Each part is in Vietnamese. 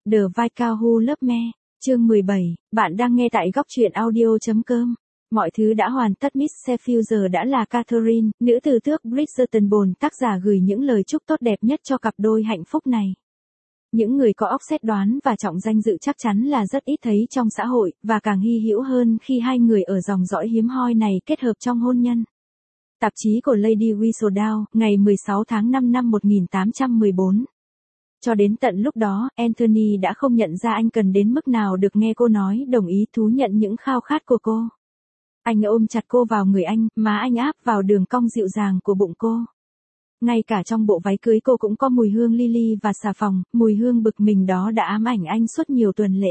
The Vicar Who Loved Me, chương 17, bạn đang nghe tại góc truyện audio.com. Mọi thứ đã hoàn tất. Miss Sheffield giờ đã là Catherine, nữ từ tước Bridgerton. Tác giả gửi những lời chúc tốt đẹp nhất cho cặp đôi hạnh phúc này. Những người có óc xét đoán và trọng danh dự chắc chắn là rất ít thấy trong xã hội, và càng hy hữu hơn khi hai người ở dòng dõi hiếm hoi này kết hợp trong hôn nhân. Tạp chí của Lady Whistledown, ngày 16 tháng 5 năm 1814. Cho đến tận lúc đó, Anthony đã không nhận ra anh cần đến mức nào được nghe cô nói đồng ý thú nhận những khao khát của cô. Anh ôm chặt cô vào người anh, má anh áp vào đường cong dịu dàng của bụng cô. Ngay cả trong bộ váy cưới cô cũng có mùi hương lily và xà phòng, mùi hương bực mình đó đã ám ảnh anh suốt nhiều tuần lễ.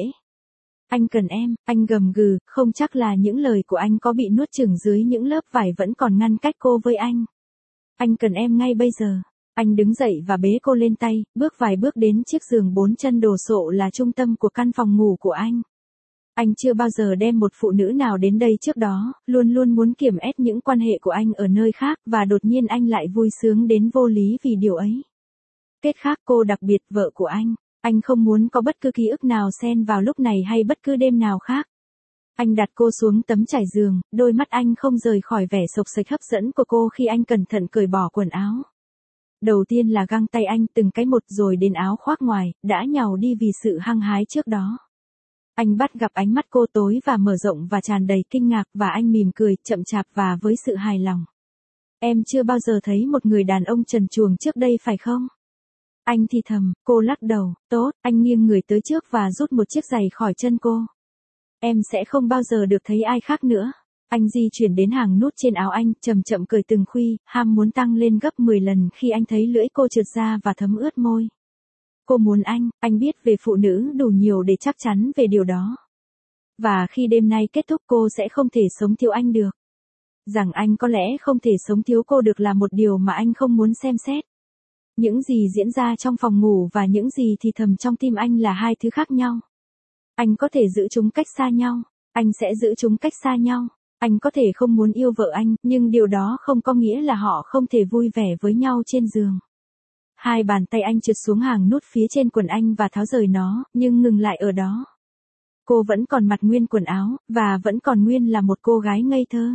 Anh cần em, anh gầm gừ, không chắc là những lời của anh có bị nuốt chửng dưới những lớp vải vẫn còn ngăn cách cô với anh. Anh cần em ngay bây giờ. Anh đứng dậy và bế cô lên tay, bước vài bước đến chiếc giường 4 chân đồ sộ là trung tâm của căn phòng ngủ của anh. Anh chưa bao giờ đem một phụ nữ nào đến đây trước đó, luôn luôn muốn kiểm ép những quan hệ của anh ở nơi khác, và đột nhiên anh lại vui sướng đến vô lý vì điều ấy. Kết khác cô đặc biệt vợ của anh không muốn có bất cứ ký ức nào xen vào lúc này hay bất cứ đêm nào khác. Anh đặt cô xuống tấm trải giường, đôi mắt anh không rời khỏi vẻ xộc xệch hấp dẫn của cô khi anh cẩn thận cởi bỏ quần áo. Đầu tiên là găng tay anh từng cái một, rồi đến áo khoác ngoài, đã nhàu đi vì sự hăng hái trước đó. Anh bắt gặp ánh mắt cô tối và mở rộng và tràn đầy kinh ngạc, và anh mỉm cười, chậm chạp và với sự hài lòng. Em chưa bao giờ thấy một người đàn ông trần truồng trước đây phải không? Anh thì thầm. Cô lắc đầu. Tốt. Anh nghiêng người tới trước và rút một chiếc giày khỏi chân cô. Em sẽ không bao giờ được thấy ai khác nữa. Anh di chuyển đến hàng nút trên áo anh, chậm chậm cởi từng khuy, ham muốn tăng lên gấp 10 lần khi anh thấy lưỡi cô trượt ra và thấm ướt môi. Cô muốn anh biết về phụ nữ đủ nhiều để chắc chắn về điều đó. Và khi đêm nay kết thúc cô sẽ không thể sống thiếu anh được. Rằng anh có lẽ không thể sống thiếu cô được là một điều mà anh không muốn xem xét. Những gì diễn ra trong phòng ngủ và những gì thì thầm trong tim anh là hai thứ khác nhau. Anh có thể giữ chúng cách xa nhau. Anh sẽ giữ chúng cách xa nhau. Anh có thể không muốn yêu vợ anh, nhưng điều đó không có nghĩa là họ không thể vui vẻ với nhau trên giường. Hai bàn tay anh trượt xuống hàng nút phía trên quần anh và tháo rời nó, nhưng ngừng lại ở đó. Cô vẫn còn mặc nguyên quần áo, và vẫn còn nguyên là một cô gái ngây thơ.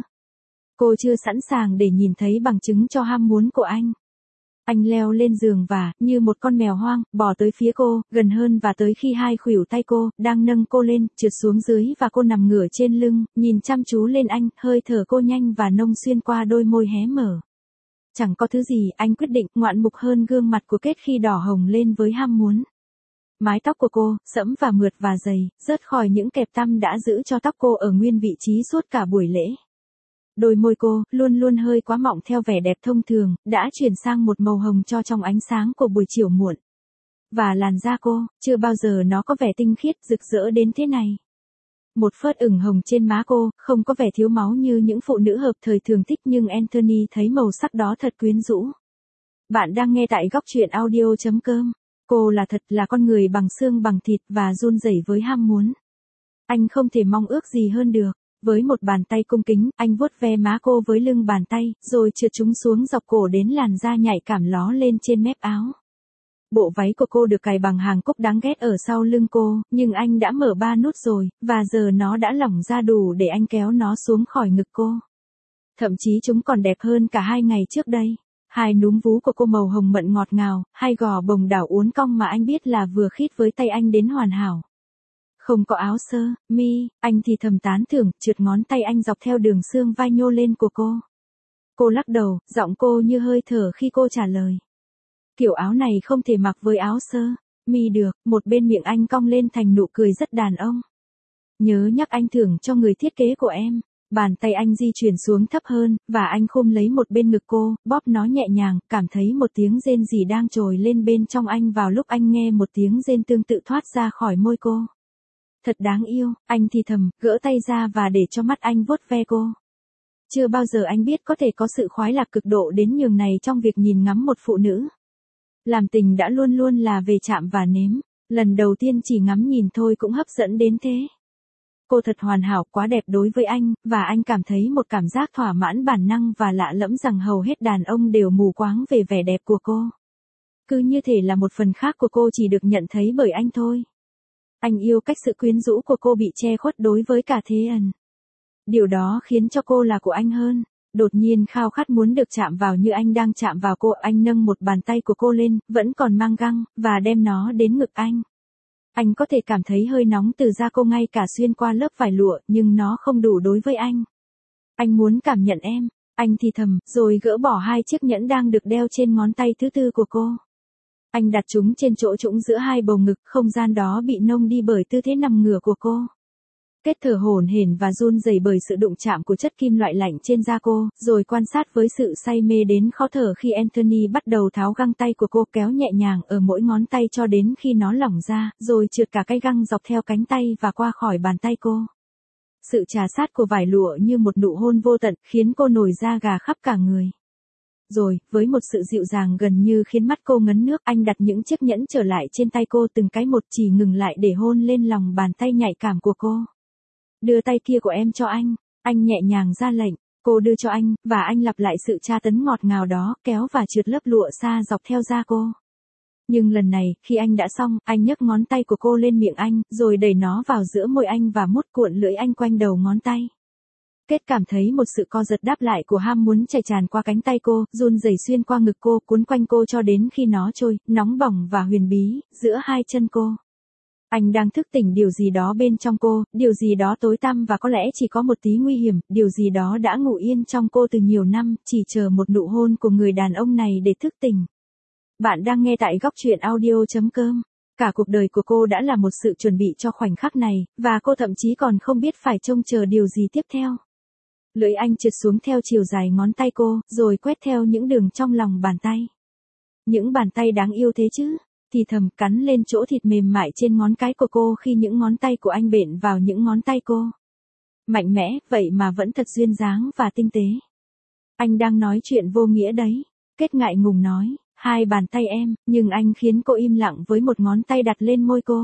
Cô chưa sẵn sàng để nhìn thấy bằng chứng cho ham muốn của anh. Anh leo lên giường và, như một con mèo hoang, bò tới phía cô, gần hơn và tới khi hai khuỷu tay cô, đang nâng cô lên, trượt xuống dưới và cô nằm ngửa trên lưng, nhìn chăm chú lên anh, hơi thở cô nhanh và nông xuyên qua đôi môi hé mở. Chẳng có thứ gì, anh quyết định, ngoạn mục hơn gương mặt của Kết khi đỏ hồng lên với ham muốn. Mái tóc của cô, sẫm và mượt và dày, rớt khỏi những kẹp tăm đã giữ cho tóc cô ở nguyên vị trí suốt cả buổi lễ. Đôi môi cô, luôn luôn hơi quá mọng theo vẻ đẹp thông thường, đã chuyển sang một màu hồng cho trong ánh sáng của buổi chiều muộn. Và làn da cô, chưa bao giờ nó có vẻ tinh khiết, rực rỡ đến thế này. Một phớt ửng hồng trên má cô, không có vẻ thiếu máu như những phụ nữ hợp thời thường thích, nhưng Anthony thấy màu sắc đó thật quyến rũ. Bạn đang nghe tại góc truyện audio.com. Cô là thật là con người bằng xương bằng thịt và run rẩy với ham muốn. Anh không thể mong ước gì hơn được. Với một bàn tay cung kính, anh vuốt ve má cô với lưng bàn tay, rồi trượt chúng xuống dọc cổ đến làn da nhạy cảm ló lên trên mép áo. Bộ váy của cô được cài bằng hàng cúc đáng ghét ở sau lưng cô, nhưng anh đã mở 3 nút rồi, và giờ nó đã lỏng ra đủ để anh kéo nó xuống khỏi ngực cô. Thậm chí chúng còn đẹp hơn cả 2 ngày trước đây. Hai núm vú của cô màu hồng mận ngọt ngào, hai gò bồng đảo uốn cong mà anh biết là vừa khít với tay anh đến hoàn hảo. Không có áo sơ, mi, anh thì thầm tán thưởng, trượt ngón tay anh dọc theo đường xương vai nhô lên của cô. Cô lắc đầu, giọng cô như hơi thở khi cô trả lời. Kiểu áo này không thể mặc với áo sơ, mi được, một bên miệng anh cong lên thành nụ cười rất đàn ông. Nhớ nhắc anh thưởng cho người thiết kế của em. Bàn tay anh di chuyển xuống thấp hơn, và anh khôm lấy một bên ngực cô, bóp nó nhẹ nhàng, cảm thấy một tiếng rên rỉ đang trồi lên bên trong anh vào lúc anh nghe một tiếng rên tương tự thoát ra khỏi môi cô. Thật đáng yêu, anh thì thầm, gỡ tay ra và để cho mắt anh vuốt ve cô. Chưa bao giờ anh biết có thể có sự khoái lạc cực độ đến nhường này trong việc nhìn ngắm một phụ nữ. Làm tình đã luôn luôn là về chạm và nếm, lần đầu tiên chỉ ngắm nhìn thôi cũng hấp dẫn đến thế. Cô thật hoàn hảo, quá đẹp đối với anh, và anh cảm thấy một cảm giác thỏa mãn bản năng và lạ lẫm rằng hầu hết đàn ông đều mù quáng về vẻ đẹp của cô. Cứ như thể là một phần khác của cô chỉ được nhận thấy bởi anh thôi. Anh yêu cách sự quyến rũ của cô bị che khuất đối với cả Thế Ẩn. Điều đó khiến cho cô là của anh hơn. Đột nhiên khao khát muốn được chạm vào như anh đang chạm vào cô. Anh nâng một bàn tay của cô lên, vẫn còn mang găng, và đem nó đến ngực anh. Anh có thể cảm thấy hơi nóng từ da cô ngay cả xuyên qua lớp vải lụa, nhưng nó không đủ đối với anh. Anh muốn cảm nhận em. Anh thì thầm, rồi gỡ bỏ 2 chiếc nhẫn đang được đeo trên ngón tay thứ tư của cô. Anh đặt chúng trên chỗ trũng giữa 2 bầu ngực, không gian đó bị nông đi bởi tư thế nằm ngửa của cô. Kết thở hổn hển và run rẩy bởi sự đụng chạm của chất kim loại lạnh trên da cô, rồi quan sát với sự say mê đến khó thở khi Anthony bắt đầu tháo găng tay của cô, kéo nhẹ nhàng ở mỗi ngón tay cho đến khi nó lỏng ra, rồi trượt cả cái găng dọc theo cánh tay và qua khỏi bàn tay cô. Sự trà sát của vải lụa như một nụ hôn vô tận, khiến cô nổi da gà khắp cả người. Rồi, với một sự dịu dàng gần như khiến mắt cô ngấn nước, anh đặt những chiếc nhẫn trở lại trên tay cô từng cái một, chỉ ngừng lại để hôn lên lòng bàn tay nhạy cảm của cô. Đưa tay kia của em cho anh nhẹ nhàng ra lệnh, cô đưa cho anh, và anh lặp lại sự tra tấn ngọt ngào đó, kéo và trượt lớp lụa xa dọc theo da cô. Nhưng lần này, khi anh đã xong, anh nhấc ngón tay của cô lên miệng anh, rồi đẩy nó vào giữa môi anh và mút cuộn lưỡi anh quanh đầu ngón tay. Kết cảm thấy một sự co giật đáp lại của ham muốn chảy tràn qua cánh tay cô, run rẩy xuyên qua ngực cô, cuốn quanh cô cho đến khi nó trôi, nóng bỏng và huyền bí, giữa 2 chân cô. Anh đang thức tỉnh điều gì đó bên trong cô, điều gì đó tối tăm và có lẽ chỉ có một tí nguy hiểm, điều gì đó đã ngủ yên trong cô từ nhiều năm, chỉ chờ một nụ hôn của người đàn ông này để thức tỉnh. Bạn đang nghe tại góc truyện audio.com. Cả cuộc đời của cô đã là một sự chuẩn bị cho khoảnh khắc này, và cô thậm chí còn không biết phải trông chờ điều gì tiếp theo. Lưỡi anh trượt xuống theo chiều dài ngón tay cô, rồi quét theo những đường trong lòng bàn tay. Những bàn tay đáng yêu thế chứ, thì thầm cắn lên chỗ thịt mềm mại trên ngón cái của cô khi những ngón tay của anh bện vào những ngón tay cô. Mạnh mẽ, vậy mà vẫn thật duyên dáng và tinh tế. Anh đang nói chuyện vô nghĩa đấy. Kết ngại ngùng nói, 2 bàn tay em, nhưng anh khiến cô im lặng với một ngón tay đặt lên môi cô.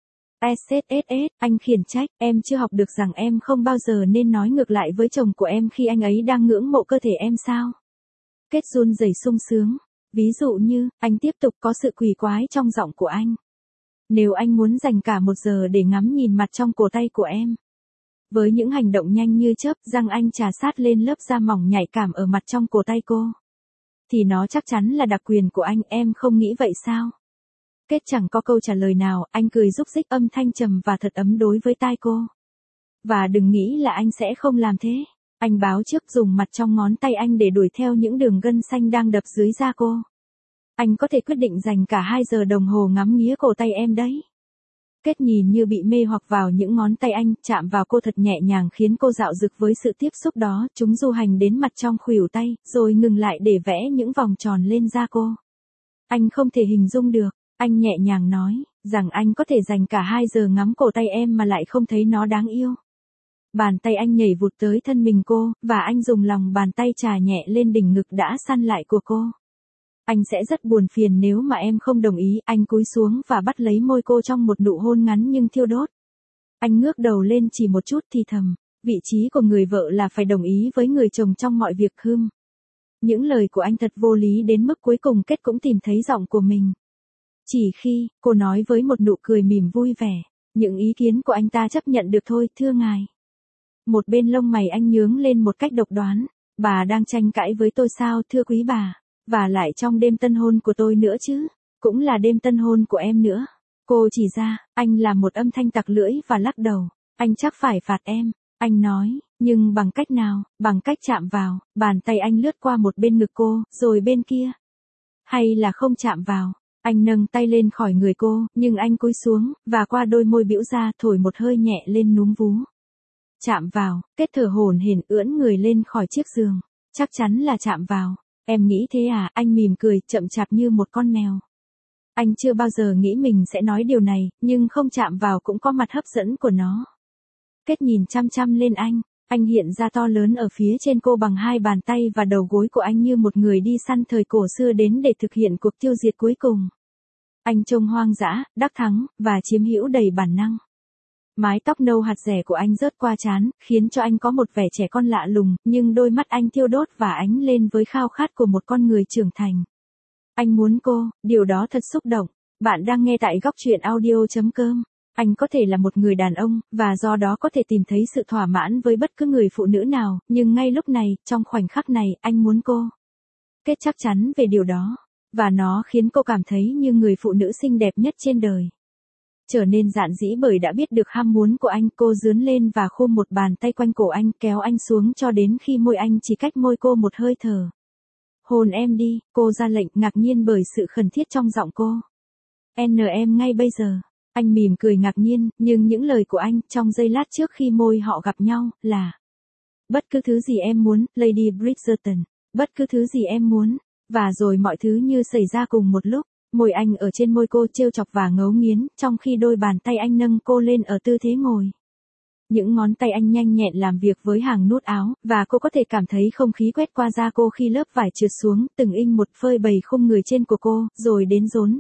SSSS, anh khiển trách, em chưa học được rằng em không bao giờ nên nói ngược lại với chồng của em khi anh ấy đang ngưỡng mộ cơ thể em sao? Kết run rẩy sung sướng. Ví dụ như, anh tiếp tục có sự quỷ quái trong giọng của anh. Nếu anh muốn dành cả 1 giờ để ngắm nhìn mặt trong cổ tay của em. Với những hành động nhanh như chớp, răng anh trà sát lên lớp da mỏng nhạy cảm ở mặt trong cổ tay cô. Thì nó chắc chắn là đặc quyền của anh, em không nghĩ vậy sao? Kết chẳng có câu trả lời nào, anh cười rúc rích âm thanh trầm và thật ấm đối với tai cô. Và đừng nghĩ là anh sẽ không làm thế. Anh báo trước, dùng mặt trong ngón tay anh để đuổi theo những đường gân xanh đang đập dưới da cô. Anh có thể quyết định dành cả 2 giờ đồng hồ ngắm nghía cổ tay em đấy. Kết nhìn như bị mê hoặc vào những ngón tay anh, chạm vào cô thật nhẹ nhàng khiến cô dạo dực với sự tiếp xúc đó, chúng du hành đến mặt trong khuỷu tay, rồi ngừng lại để vẽ những vòng tròn lên da cô. Anh không thể hình dung được, anh nhẹ nhàng nói, rằng anh có thể dành cả 2 giờ ngắm cổ tay em mà lại không thấy nó đáng yêu. Bàn tay anh nhảy vụt tới thân mình cô, và anh dùng lòng bàn tay chà nhẹ lên đỉnh ngực đã săn lại của cô. Anh sẽ rất buồn phiền nếu mà em không đồng ý, anh cúi xuống và bắt lấy môi cô trong một nụ hôn ngắn nhưng thiêu đốt. Anh ngước đầu lên chỉ một chút thì thầm, vị trí của người vợ là phải đồng ý với người chồng trong mọi việc hưm. Những lời của anh thật vô lý đến mức cuối cùng Kết cũng tìm thấy giọng của mình. Chỉ khi, cô nói với một nụ cười mỉm vui vẻ, những ý kiến của anh ta chấp nhận được thôi, thưa ngài. Một bên lông mày anh nhướng lên một cách độc đoán, bà đang tranh cãi với tôi sao thưa quý bà, và lại trong đêm tân hôn của tôi nữa chứ, cũng là đêm tân hôn của em nữa. Cô chỉ ra, anh làm một âm thanh tặc lưỡi và lắc đầu, anh chắc phải phạt em, anh nói, nhưng bằng cách nào, bằng cách chạm vào, bàn tay anh lướt qua một bên ngực cô, rồi bên kia. Hay là không chạm vào, anh nâng tay lên khỏi người cô, nhưng anh cúi xuống, và qua đôi môi bĩu ra thổi một hơi nhẹ lên núm vú. Chạm vào, Kết thở hổn hển ưỡn người lên khỏi chiếc giường. Chắc chắn là chạm vào. Em nghĩ thế à? Anh mỉm cười, chậm chạp như một con mèo. Anh chưa bao giờ nghĩ mình sẽ nói điều này, nhưng không chạm vào cũng có mặt hấp dẫn của nó. Kết nhìn chăm chăm lên anh hiện ra to lớn ở phía trên cô bằng 2 bàn tay và đầu gối của anh như một người đi săn thời cổ xưa đến để thực hiện cuộc tiêu diệt cuối cùng. Anh trông hoang dã, đắc thắng, và chiếm hữu đầy bản năng. Mái tóc nâu hạt rẻ của anh rớt qua trán, khiến cho anh có một vẻ trẻ con lạ lùng, nhưng đôi mắt anh thiêu đốt và ánh lên với khao khát của một con người trưởng thành. Anh muốn cô, điều đó thật xúc động. Bạn đang nghe tại góc truyện audio.com. Anh có thể là một người đàn ông, và do đó có thể tìm thấy sự thỏa mãn với bất cứ người phụ nữ nào, nhưng ngay lúc này, trong khoảnh khắc này, anh muốn cô. Kết chắc chắn về điều đó. Và nó khiến cô cảm thấy như người phụ nữ xinh đẹp nhất trên đời. Trở nên dạn dĩ bởi đã biết được ham muốn của anh, cô dướn lên và khum một bàn tay quanh cổ anh, kéo anh xuống cho đến khi môi anh chỉ cách môi cô một hơi thở. Hôn em đi, cô ra lệnh, ngạc nhiên bởi sự khẩn thiết trong giọng cô. Em ngay bây giờ. Anh mỉm cười ngạc nhiên, nhưng những lời của anh, trong giây lát trước khi môi họ gặp nhau, là: bất cứ thứ gì em muốn, Lady Bridgerton. Bất cứ thứ gì em muốn. Và rồi mọi thứ như xảy ra cùng một lúc. Môi anh ở trên môi cô trêu chọc và ngấu nghiến, trong khi đôi bàn tay anh nâng cô lên ở tư thế ngồi. Những ngón tay anh nhanh nhẹn làm việc với hàng nút áo, và cô có thể cảm thấy không khí quét qua da cô khi lớp vải trượt xuống, từng inch một phơi bày khung người trên của cô, rồi đến rốn,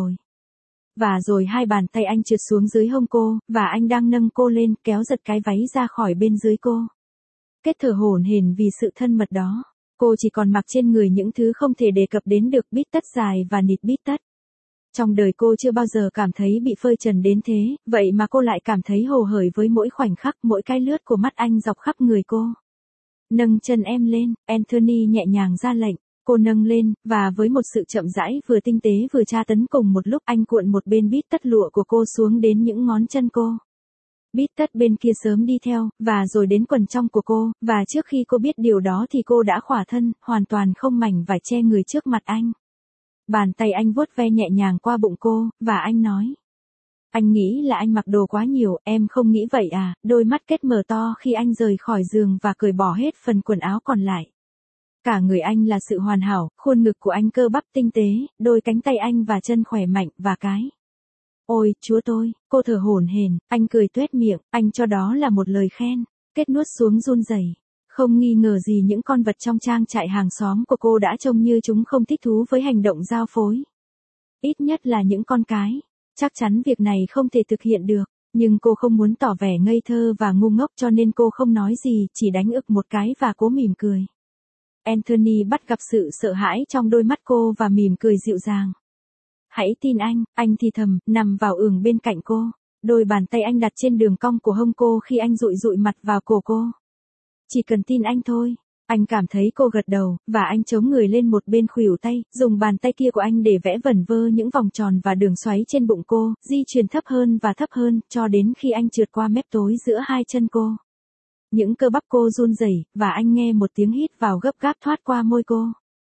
và rồi hai bàn tay anh trượt xuống dưới hông cô, và anh đang nâng cô lên, kéo giật cái váy ra khỏi bên dưới cô. Kết thở hổn hển vì sự thân mật đó. Cô chỉ còn mặc trên người những thứ không thể đề cập đến được, bít tất dài và nịt bít tất. Trong đời cô chưa bao giờ cảm thấy bị phơi trần đến thế, vậy mà cô lại cảm thấy hồ hởi với mỗi khoảnh khắc, mỗi cái lướt của mắt anh dọc khắp người cô. Nâng chân em lên, Anthony nhẹ nhàng ra lệnh. Cô nâng lên, và với một sự chậm rãi vừa tinh tế vừa tra tấn cùng một lúc, anh cuộn một bên bít tất lụa của cô xuống đến những ngón chân cô. Bít tất bên kia sớm đi theo, và rồi đến quần trong của cô, và trước khi cô biết điều đó thì cô đã khỏa thân, hoàn toàn không mảnh vải che người trước mặt anh. Bàn tay anh vuốt ve nhẹ nhàng qua bụng cô, và anh nói: anh nghĩ là anh mặc đồ quá nhiều, em không nghĩ vậy à? Đôi mắt kết mở to khi anh rời khỏi giường và cởi bỏ hết phần quần áo còn lại. Cả người anh là sự hoàn hảo, khuôn ngực của anh cơ bắp tinh tế, đôi cánh tay anh và chân khỏe mạnh, và cái. Ôi, Chúa tôi, cô thở hổn hển, anh cười tuét miệng, anh cho đó là một lời khen. Kết nuốt xuống run rẩy. Không nghi ngờ gì những con vật trong trang trại hàng xóm của cô đã trông như chúng không thích thú với hành động giao phối. Ít nhất là những con cái. Chắc chắn việc này không thể thực hiện được, nhưng cô không muốn tỏ vẻ ngây thơ và ngu ngốc cho nên cô không nói gì, chỉ đánh ực một cái và cố mỉm cười. Anthony bắt gặp sự sợ hãi trong đôi mắt cô và mỉm cười dịu dàng. Hãy tin anh thì thầm, nằm vào ường bên cạnh cô. Đôi bàn tay anh đặt trên đường cong của hông cô khi anh dụi dụi mặt vào cổ cô. Chỉ cần tin anh thôi. Anh cảm thấy cô gật đầu, và anh chống người lên một bên khuỷu tay, dùng bàn tay kia của anh để vẽ vẩn vơ những vòng tròn và đường xoáy trên bụng cô, di chuyển thấp hơn và thấp hơn, cho đến khi anh trượt qua mép tối giữa hai chân cô. Những cơ bắp cô run rẩy, và anh nghe một tiếng hít vào gấp gáp thoát qua môi cô.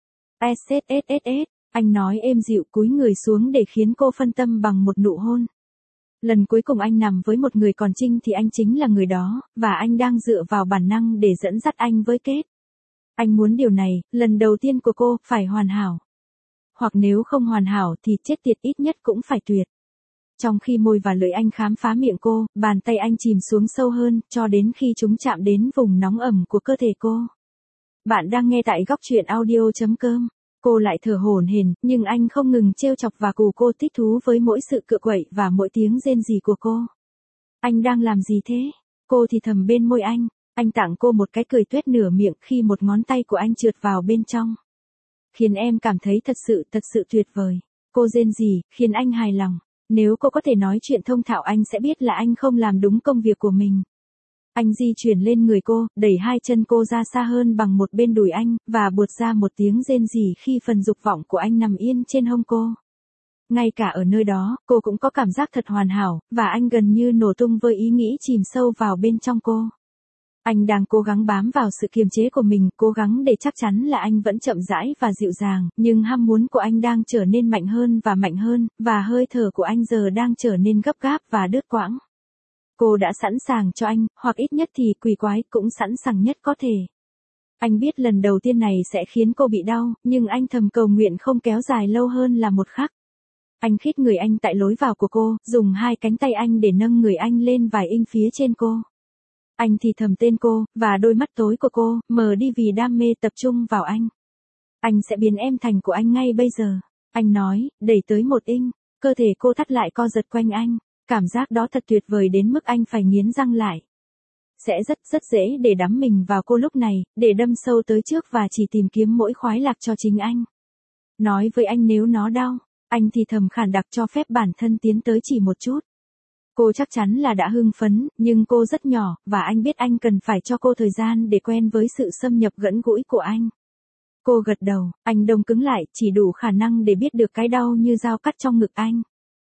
SSSSS, anh nói êm dịu, cúi người xuống để khiến cô phân tâm bằng một nụ hôn. Lần cuối cùng anh nằm với một người còn trinh thì anh chính là người đó, và anh đang dựa vào bản năng để dẫn dắt anh với Kết. Anh muốn điều này, lần đầu tiên của cô, phải hoàn hảo. Hoặc nếu không hoàn hảo thì chết tiệt, ít nhất cũng phải tuyệt. Trong khi môi và lưỡi anh khám phá miệng cô, bàn tay anh chìm xuống sâu hơn, cho đến khi chúng chạm đến vùng nóng ẩm của cơ thể cô. Bạn đang nghe tại góc truyện audio.com. Cô lại thở hổn hển, nhưng anh không ngừng trêu chọc và cù cô, thích thú với mỗi sự cựa quậy và mỗi tiếng rên rỉ của cô. Anh đang làm gì thế? Cô thì thầm bên môi anh. Anh tặng cô một cái cười tuét nửa miệng khi một ngón tay của anh trượt vào bên trong. Khiến em cảm thấy thật sự tuyệt vời. Cô rên rỉ, khiến anh hài lòng. Nếu cô có thể nói chuyện thông thạo anh sẽ biết là anh không làm đúng công việc của mình. Anh di chuyển lên người cô, đẩy hai chân cô ra xa hơn bằng một bên đùi anh, và buột ra một tiếng rên rỉ khi phần dục vọng của anh nằm yên trên hông cô. Ngay cả ở nơi đó, cô cũng có cảm giác thật hoàn hảo, và anh gần như nổ tung với ý nghĩ chìm sâu vào bên trong cô. Anh đang cố gắng bám vào sự kiềm chế của mình, cố gắng để chắc chắn là anh vẫn chậm rãi và dịu dàng, nhưng ham muốn của anh đang trở nên mạnh hơn, và hơi thở của anh giờ đang trở nên gấp gáp và đứt quãng. Cô đã sẵn sàng cho anh, hoặc ít nhất thì quỷ quái cũng sẵn sàng nhất có thể. Anh biết lần đầu tiên này sẽ khiến cô bị đau, nhưng anh thầm cầu nguyện không kéo dài lâu hơn là một khắc. Anh khít người anh tại lối vào của cô, dùng hai cánh tay anh để nâng người anh lên vài inch phía trên cô. Anh thì thầm tên cô, và đôi mắt tối của cô, mờ đi vì đam mê tập trung vào anh. Anh sẽ biến em thành của anh ngay bây giờ. Anh nói, đẩy tới một inch. Cơ thể cô thắt lại co giật quanh anh. Cảm giác đó thật tuyệt vời đến mức anh phải nghiến răng lại. Sẽ rất dễ để đắm mình vào cô lúc này, để đâm sâu tới trước và chỉ tìm kiếm mỗi khoái lạc cho chính anh. Nói với anh nếu nó đau, anh thì thầm khản đặc cho phép bản thân tiến tới chỉ một chút. Cô chắc chắn là đã hưng phấn, nhưng cô rất nhỏ, và anh biết anh cần phải cho cô thời gian để quen với sự xâm nhập gần gũi của anh. Cô gật đầu, anh đông cứng lại, chỉ đủ khả năng để biết được cái đau như dao cắt trong ngực anh.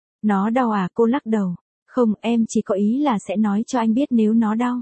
Nó đau à? Cô lắc đầu. Không, em chỉ có ý là sẽ nói cho anh biết nếu nó đau.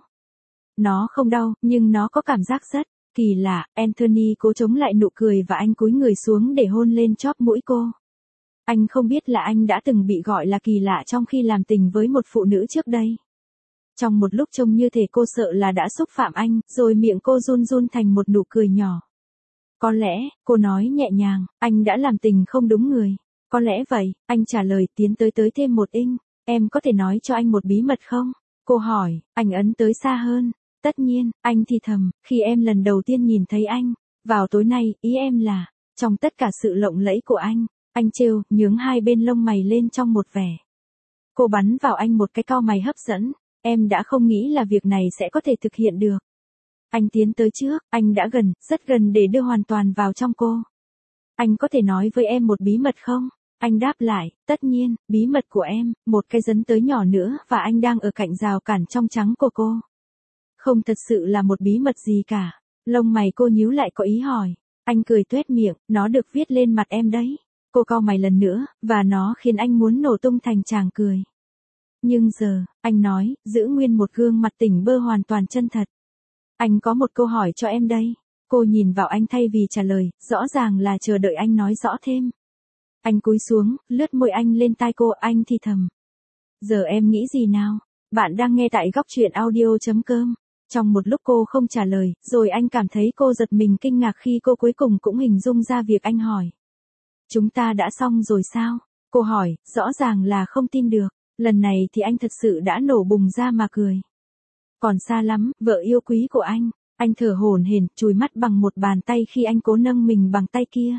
Nó không đau, nhưng nó có cảm giác rất kỳ lạ. Anthony cố chống lại nụ cười và anh cúi người xuống để hôn lên chóp mũi cô. Anh không biết là anh đã từng bị gọi là kỳ lạ trong khi làm tình với một phụ nữ trước đây. Trong một lúc trông như thể cô sợ là đã xúc phạm anh, rồi miệng cô run run thành một nụ cười nhỏ. Có lẽ, cô nói nhẹ nhàng, anh đã làm tình không đúng người. Có lẽ vậy, anh trả lời tiến tới thêm một inch. Em có thể nói cho anh một bí mật không? Cô hỏi, anh ấn tới xa hơn. Tất nhiên, anh thì thầm, khi em lần đầu tiên nhìn thấy anh. Vào tối nay, ý em là, trong tất cả sự lộng lẫy của anh trêu, nhướng hai bên lông mày lên trong một vẻ. Cô bắn vào anh một cái cau mày hấp dẫn. Em đã không nghĩ là việc này sẽ có thể thực hiện được. Anh tiến tới trước, anh đã gần, rất gần để đưa hoàn toàn vào trong cô. Anh có thể nói với em một bí mật không? Anh đáp lại, tất nhiên, bí mật của em, một cái dấn tới nhỏ nữa và anh đang ở cạnh rào cản trong trắng của cô. Không thật sự là một bí mật gì cả. Lông mày cô nhíu lại có ý hỏi. Anh cười tuét miệng, nó được viết lên mặt em đấy. Cô cau mày lần nữa, và nó khiến anh muốn nổ tung thành tràng cười. Nhưng giờ, anh nói, giữ nguyên một gương mặt tỉnh bơ hoàn toàn chân thật. Anh có một câu hỏi cho em đây. Cô nhìn vào anh thay vì trả lời, rõ ràng là chờ đợi anh nói rõ thêm. Anh cúi xuống, lướt môi anh lên tai cô, anh thì thầm. Giờ em nghĩ gì nào? Bạn đang nghe tại góc truyện audio.com. Trong một lúc cô không trả lời, rồi anh cảm thấy cô giật mình kinh ngạc khi cô cuối cùng cũng hình dung ra việc anh hỏi. Chúng ta đã xong rồi sao? Cô hỏi, rõ ràng là không tin được. Lần này thì anh thật sự đã nổ bùng ra mà cười. Còn xa lắm, vợ yêu quý của anh thở hổn hển, chùi mắt bằng một bàn tay khi anh cố nâng mình bằng tay kia.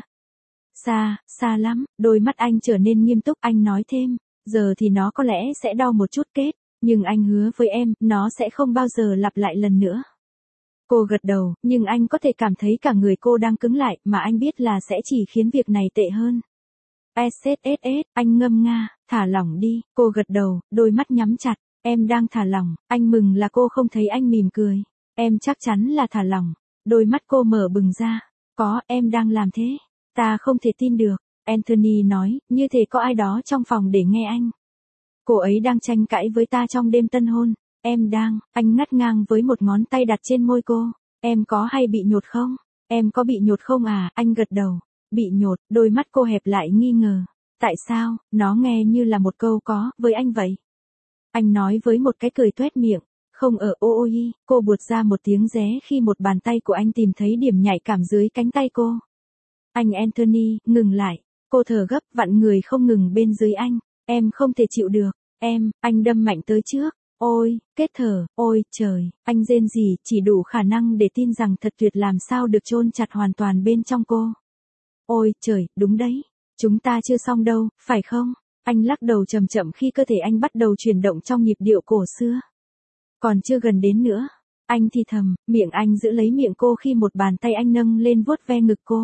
Xa lắm, đôi mắt anh trở nên nghiêm túc, anh nói thêm, giờ thì nó có lẽ sẽ đau một chút kết, nhưng anh hứa với em, nó sẽ không bao giờ lặp lại lần nữa. Cô gật đầu, nhưng anh có thể cảm thấy cả người cô đang cứng lại, mà anh biết là sẽ chỉ khiến việc này tệ hơn. SSSS, anh ngâm nga, thả lỏng đi, cô gật đầu, đôi mắt nhắm chặt, em đang thả lỏng, anh mừng là cô không thấy anh mỉm cười. Em chắc chắn là thả lỏng, đôi mắt cô mở bừng ra, có, em đang làm thế. Ta không thể tin được, Anthony nói, như thể có ai đó trong phòng để nghe anh. Cô ấy đang tranh cãi với ta trong đêm tân hôn, anh ngắt ngang với một ngón tay đặt trên môi cô. Em có hay bị nhột không? Em có bị nhột không à? Anh gật đầu. Bị nhột, đôi mắt cô hẹp lại nghi ngờ. Tại sao? Nó nghe như là một câu có, với anh vậy. Anh nói với một cái cười tuét miệng. Không ở ôi, cô buột ra một tiếng ré khi một bàn tay của anh tìm thấy điểm nhạy cảm dưới cánh tay cô. Anh Anthony, ngừng lại. Cô thở gấp, vặn người không ngừng bên dưới anh. Em không thể chịu được. Anh đâm mạnh tới trước. Ôi, kết thở, ôi trời, anh rên rỉ, chỉ đủ khả năng để tin rằng thật tuyệt làm sao được chôn chặt hoàn toàn bên trong cô. Ôi trời, đúng đấy. Chúng ta chưa xong đâu, phải không? Anh lắc đầu chậm chậm khi cơ thể anh bắt đầu chuyển động trong nhịp điệu cổ xưa. Còn chưa gần đến nữa. Anh thì thầm, miệng anh giữ lấy miệng cô khi một bàn tay anh nâng lên vuốt ve ngực cô.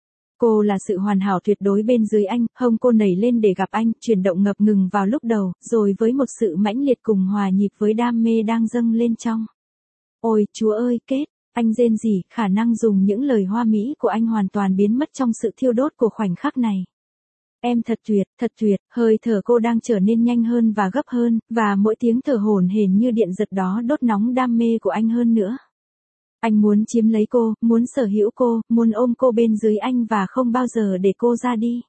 Cô là sự hoàn hảo tuyệt đối bên dưới anh, hông cô nảy lên để gặp anh, chuyển động ngập ngừng vào lúc đầu, rồi với một sự mãnh liệt cùng hòa nhịp với đam mê đang dâng lên trong. Ôi, Chúa ơi, kết, anh rên rỉ, khả năng dùng những lời hoa mỹ của anh hoàn toàn biến mất trong sự thiêu đốt của khoảnh khắc này. Em thật tuyệt, hơi thở cô đang trở nên nhanh hơn và gấp hơn, và mỗi tiếng thở hổn hển như điện giật đó đốt nóng đam mê của anh hơn nữa. Anh muốn chiếm lấy cô, muốn sở hữu cô, muốn ôm cô bên dưới anh và không bao giờ để cô ra đi.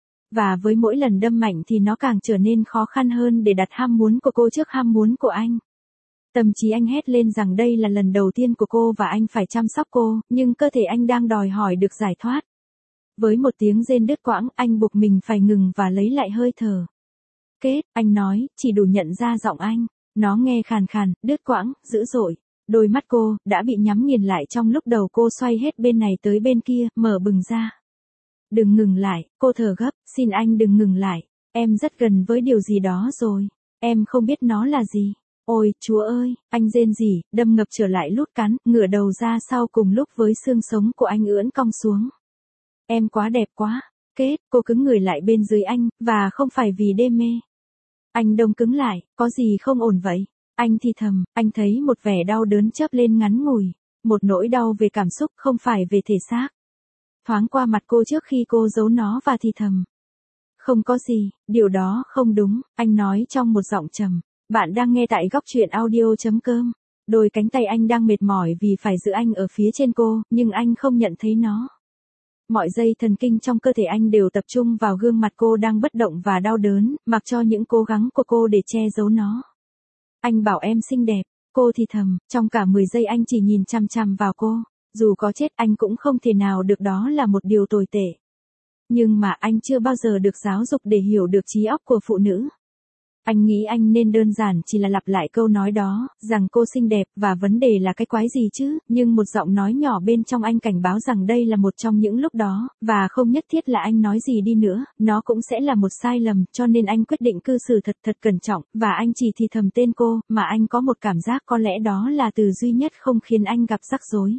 Và với mỗi lần đâm mạnh thì nó càng trở nên khó khăn hơn để đặt ham muốn của cô trước ham muốn của anh. Thậm chí anh hét lên rằng đây là lần đầu tiên của cô và anh phải chăm sóc cô, nhưng cơ thể anh đang đòi hỏi được giải thoát. Với một tiếng rên đứt quãng, anh buộc mình phải ngừng và lấy lại hơi thở. Kết, anh nói, chỉ đủ nhận ra giọng anh. Nó nghe khàn khàn, đứt quãng, dữ dội. Đôi mắt cô, đã bị nhắm nghiền lại trong lúc đầu cô xoay hết bên này tới bên kia, mở bừng ra. Đừng ngừng lại, cô thở gấp, xin anh đừng ngừng lại. Em rất gần với điều gì đó rồi. Em không biết nó là gì. Ôi, Chúa ơi, anh rên rỉ, đâm ngập trở lại lút cắn, ngửa đầu ra sau cùng lúc với xương sống của anh ưỡn cong xuống. Em quá đẹp quá. Kết, cô cứng người lại bên dưới anh, và không phải vì đê mê. Anh đông cứng lại, có gì không ổn vậy? Anh thì thầm, anh thấy một vẻ đau đớn chớp lên ngắn ngủi. Một nỗi đau về cảm xúc không phải về thể xác. Thoáng qua mặt cô trước khi cô giấu nó và thì thầm. Không có gì, điều đó không đúng, anh nói trong một giọng trầm. Bạn đang nghe tại góc truyện audio.com. Đôi cánh tay anh đang mệt mỏi vì phải giữ anh ở phía trên cô, nhưng anh không nhận thấy nó. Mọi dây thần kinh trong cơ thể anh đều tập trung vào gương mặt cô đang bất động và đau đớn, mặc cho những cố gắng của cô để che giấu nó. Anh bảo em xinh đẹp, cô thì thầm, trong cả 10 giây anh chỉ nhìn chằm chằm vào cô. Dù có chết anh cũng không thể nào được, đó là một điều tồi tệ. Nhưng mà anh chưa bao giờ được giáo dục để hiểu được trí óc của phụ nữ. Anh nghĩ anh nên đơn giản chỉ là lặp lại câu nói đó, rằng cô xinh đẹp và vấn đề là cái quái gì chứ, nhưng một giọng nói nhỏ bên trong anh cảnh báo rằng đây là một trong những lúc đó, và không nhất thiết là anh nói gì đi nữa, nó cũng sẽ là một sai lầm, cho nên anh quyết định cư xử thật cẩn trọng, và anh chỉ thì thầm tên cô, mà anh có một cảm giác có lẽ đó là từ duy nhất không khiến anh gặp rắc rối.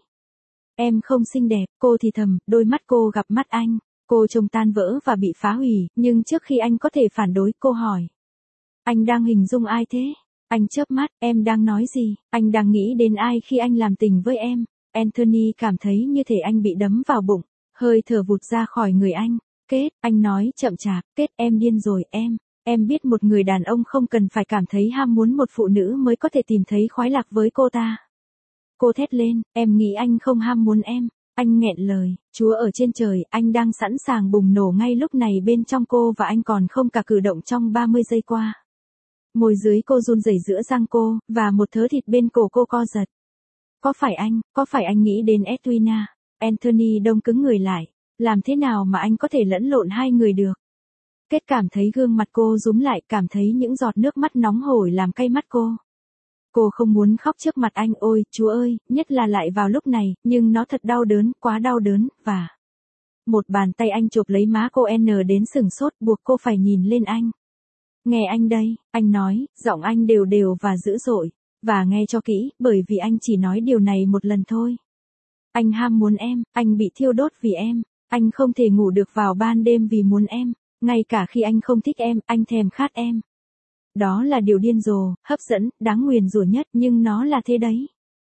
Em không xinh đẹp, cô thì thầm, đôi mắt cô gặp mắt anh, cô trông tan vỡ và bị phá hủy, nhưng trước khi anh có thể phản đối, cô hỏi. Anh đang hình dung ai thế? Anh chớp mắt, em đang nói gì? Anh đang nghĩ đến ai khi anh làm tình với em? Anthony cảm thấy như thể anh bị đấm vào bụng, hơi thở vụt ra khỏi người anh. Kết, anh nói chậm chạp, Kết, em điên rồi em biết một người đàn ông không cần phải cảm thấy ham muốn một phụ nữ mới có thể tìm thấy khoái lạc với cô ta. Cô thét lên, em nghĩ anh không ham muốn em. Anh nghẹn lời, Chúa ở trên trời, anh đang sẵn sàng bùng nổ ngay lúc này bên trong cô và anh còn không cả cử động trong 30 giây qua. Môi dưới cô run rẩy giữa răng cô, và một thớ thịt bên cổ cô co giật. Có phải anh nghĩ đến Edwina? Anthony đông cứng người lại. Làm thế nào mà anh có thể lẫn lộn hai người được? Kết cảm thấy gương mặt cô rúm lại, cảm thấy những giọt nước mắt nóng hổi làm cay mắt cô. Cô không muốn khóc trước mặt anh, ôi, Chúa ơi, nhất là lại vào lúc này, nhưng nó thật đau đớn, quá đau đớn, và... Một bàn tay anh chụp lấy má cô đến sửng sốt, buộc cô phải nhìn lên anh. Nghe anh đây, anh nói, giọng anh đều đều và dữ dội. Và nghe cho kỹ, bởi vì anh chỉ nói điều này một lần thôi. Anh ham muốn em, anh bị thiêu đốt vì em. Anh không thể ngủ được vào ban đêm vì muốn em. Ngay cả khi anh không thích em, anh thèm khát em. Đó là điều điên rồ, hấp dẫn, đáng nguyền rủa nhất, nhưng nó là thế đấy.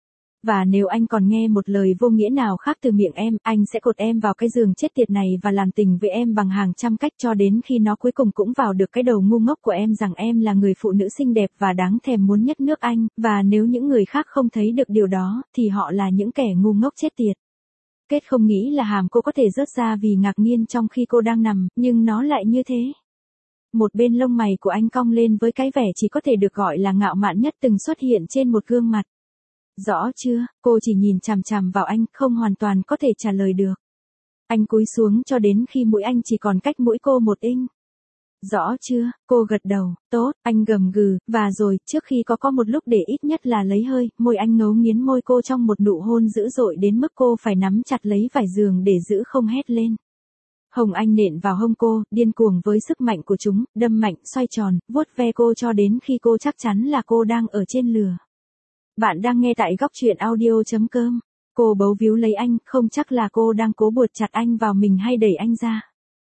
Và nếu anh còn nghe một lời vô nghĩa nào khác từ miệng em, anh sẽ cột em vào cái giường chết tiệt này và làm tình với em bằng hàng trăm cách cho đến khi nó cuối cùng cũng vào được cái đầu ngu ngốc của em rằng em là người phụ nữ xinh đẹp và đáng thèm muốn nhất nước Anh, và nếu những người khác không thấy được điều đó, thì họ là những kẻ ngu ngốc chết tiệt. Kết không nghĩ là hàm cô có thể rớt ra vì ngạc nhiên trong khi cô đang nằm, nhưng nó lại như thế. Một bên lông mày của anh cong lên với cái vẻ chỉ có thể được gọi là ngạo mạn nhất từng xuất hiện trên một gương mặt. Rõ chưa, cô chỉ nhìn chằm chằm vào anh, không hoàn toàn có thể trả lời được. Anh cúi xuống cho đến khi mũi anh chỉ còn cách mũi cô 1 inch. Rõ chưa, cô gật đầu, tốt, anh gầm gừ, và rồi, trước khi có một lúc để ít nhất là lấy hơi, môi anh ngấu nghiến môi cô trong một nụ hôn dữ dội đến mức cô phải nắm chặt lấy vải giường để giữ không hét lên. Hồng anh nện vào hông cô, điên cuồng với sức mạnh của chúng, đâm mạnh, xoay tròn, vuốt ve cô cho đến khi cô chắc chắn là cô đang ở trên lửa. Bạn đang nghe tại góc truyện audio.com. Cô bấu víu lấy anh, không chắc là cô đang cố buộc chặt anh vào mình hay đẩy anh ra.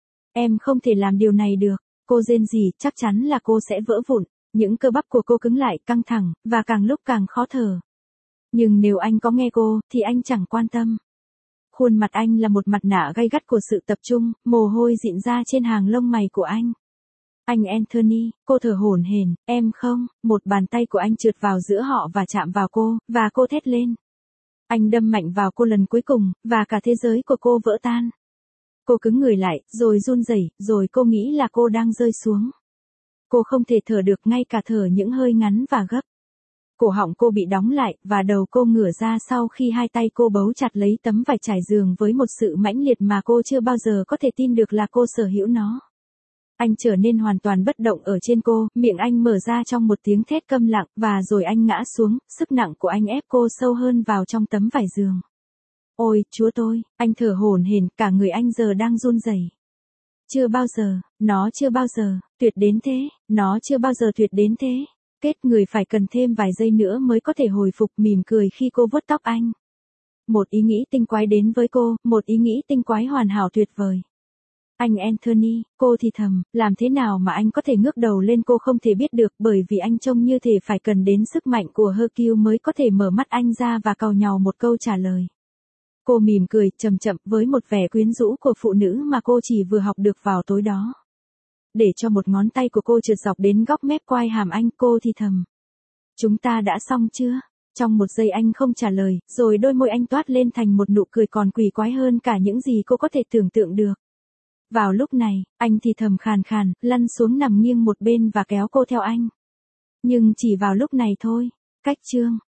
Em không thể làm điều này được. Cô rên rỉ, chắc chắn là cô sẽ vỡ vụn. Những cơ bắp của cô cứng lại, căng thẳng, và càng lúc càng khó thở. Nhưng nếu anh có nghe cô, thì anh chẳng quan tâm. Khuôn mặt anh là một mặt nạ gay gắt của sự tập trung, mồ hôi rịn ra trên hàng lông mày của anh. Anh Anthony, cô thở hổn hển, em không, một bàn tay của anh trượt vào giữa họ và chạm vào cô, và cô thét lên. Anh đâm mạnh vào cô lần cuối cùng, và cả thế giới của cô vỡ tan. Cô cứng người lại, rồi run rẩy, rồi cô nghĩ là cô đang rơi xuống. Cô không thể thở được, ngay cả thở những hơi ngắn và gấp. Cổ họng cô bị đóng lại, và đầu cô ngửa ra sau khi hai tay cô bấu chặt lấy tấm vải trải giường với một sự mãnh liệt mà cô chưa bao giờ có thể tin được là cô sở hữu nó. Anh trở nên hoàn toàn bất động ở trên cô, miệng anh mở ra trong một tiếng thét câm lặng, và rồi anh ngã xuống, sức nặng của anh ép cô sâu hơn vào trong tấm vải giường. Ôi, Chúa tôi, anh thở hổn hển, cả người anh giờ đang run rẩy. Chưa bao giờ, nó chưa bao giờ, tuyệt đến thế, nó chưa bao giờ tuyệt đến thế. Kết người phải cần thêm vài giây nữa mới có thể hồi phục, mỉm cười khi cô vuốt tóc anh. Một ý nghĩ tinh quái đến với cô, một ý nghĩ tinh quái hoàn hảo tuyệt vời. Anh Anthony, cô thì thầm, làm thế nào mà anh có thể ngước đầu lên, cô không thể biết được, bởi vì anh trông như thể phải cần đến sức mạnh của Hercule mới có thể mở mắt anh ra và càu nhàu một câu trả lời. Cô mỉm cười, chậm chậm, với một vẻ quyến rũ của phụ nữ mà cô chỉ vừa học được vào tối đó. Để cho một ngón tay của cô trượt dọc đến góc mép quai hàm anh, cô thì thầm. Chúng ta đã xong chưa? Trong một giây anh không trả lời, rồi đôi môi anh toát lên thành một nụ cười còn quỷ quái hơn cả những gì cô có thể tưởng tượng được. Vào lúc này, anh thì thầm khàn khàn, lăn xuống nằm nghiêng một bên và kéo cô theo anh. Nhưng chỉ vào lúc này thôi. Cách chương